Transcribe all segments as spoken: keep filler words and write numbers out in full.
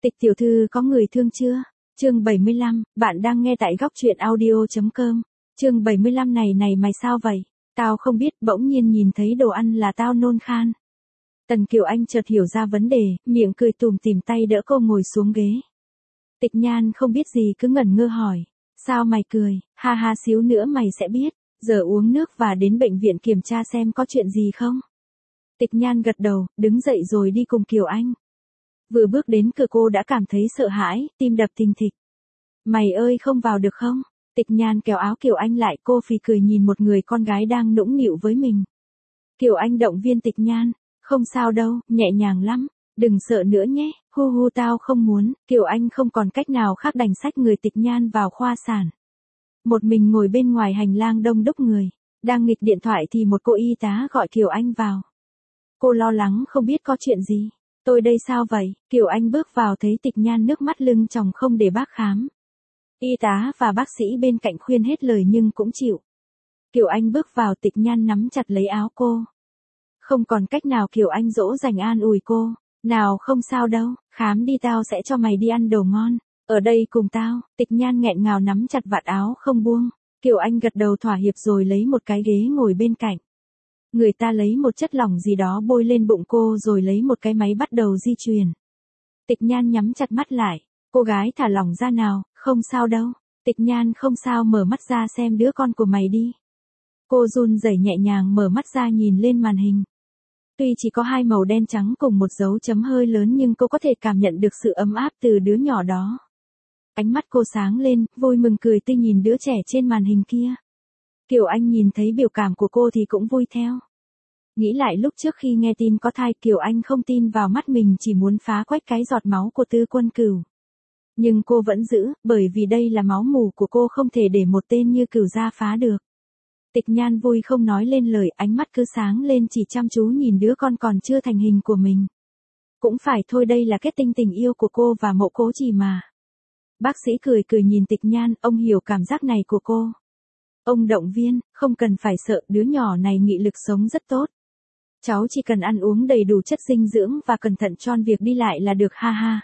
Tịch tiểu thư có người thương chưa? Chương bảy mươi lăm, bạn đang nghe tại góc truyện audio chấm com. Chương bảy mươi lăm này này mày sao vậy? Tao không biết, bỗng nhiên nhìn thấy đồ ăn là tao nôn khan. Tần Kiều Anh chợt hiểu ra vấn đề, miệng cười tủm tỉm tay đỡ cô ngồi xuống ghế. Tịch Nhan không biết gì cứ ngẩn ngơ hỏi. Sao mày cười? Ha ha, xíu nữa mày sẽ biết. Giờ uống nước và đến bệnh viện kiểm tra xem có chuyện gì không? Tịch Nhan gật đầu, đứng dậy rồi đi cùng Kiều Anh. Vừa bước đến cửa cô đã cảm thấy sợ hãi, tim đập thình thịch. Mày ơi, không vào được không? Tịch Nhan kéo áo Kiều Anh lại, cô phì cười nhìn một người con gái đang nũng nịu với mình. Kiều Anh động viên Tịch Nhan, không sao đâu, nhẹ nhàng lắm, đừng sợ nữa nhé, hu hu tao không muốn. Kiều Anh không còn cách nào khác đành xách người Tịch Nhan vào khoa sản. Một mình ngồi bên ngoài hành lang đông đúc người, đang nghịch điện thoại thì một cô y tá gọi Kiều Anh vào. Cô lo lắng không biết có chuyện gì. Tôi đây sao vậy? Kiều Anh bước vào thấy Tịch Nhan nước mắt lưng tròng không để bác khám. Y tá và bác sĩ bên cạnh khuyên hết lời nhưng cũng chịu. Kiều Anh bước vào, Tịch Nhan nắm chặt lấy áo cô. Không còn cách nào, Kiều Anh dỗ dành an ủi cô. Nào không sao đâu, khám đi tao sẽ cho mày đi ăn đồ ngon. Ở đây cùng tao. Tịch Nhan nghẹn ngào nắm chặt vạt áo không buông. Kiều Anh gật đầu thỏa hiệp rồi lấy một cái ghế ngồi bên cạnh. Người ta lấy một chất lỏng gì đó bôi lên bụng cô rồi lấy một cái máy bắt đầu di truyền. Tịch Nhan nhắm chặt mắt lại. Cô gái thả lỏng ra nào, không sao đâu. Tịch Nhan không sao, mở mắt ra xem đứa con của mày đi. Cô run rẩy nhẹ nhàng mở mắt ra nhìn lên màn hình. Tuy chỉ có hai màu đen trắng cùng một dấu chấm hơi lớn nhưng cô có thể cảm nhận được sự ấm áp từ đứa nhỏ đó. Ánh mắt cô sáng lên, vui mừng cười tươi nhìn đứa trẻ trên màn hình kia. Kiều Anh nhìn thấy biểu cảm của cô thì cũng vui theo. Nghĩ lại lúc trước khi nghe tin có thai, Kiều Anh không tin vào mắt mình, chỉ muốn phá quách cái giọt máu của Tư Quân Cửu. Nhưng cô vẫn giữ, bởi vì đây là máu mủ của cô, không thể để một tên như Cửu gia phá được. Tịch Nhan vui không nói lên lời, ánh mắt cứ sáng lên chỉ chăm chú nhìn đứa con còn chưa thành hình của mình. Cũng phải thôi, đây là kết tinh tình yêu của cô và Mộ Cố Trì mà. Bác sĩ cười cười nhìn Tịch Nhan, ông hiểu cảm giác này của cô. Ông động viên, không cần phải sợ, đứa nhỏ này nghị lực sống rất tốt. Cháu chỉ cần ăn uống đầy đủ chất dinh dưỡng và cẩn thận cho việc đi lại là được, ha ha.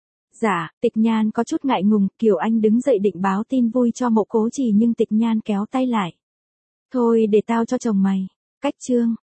Dạ, Tịch Nhan có chút ngại ngùng. Kiều Anh đứng dậy định báo tin vui cho Mộ Cố Trì nhưng Tịch Nhan kéo tay lại. Thôi để tao cho chồng mày. Cách chương.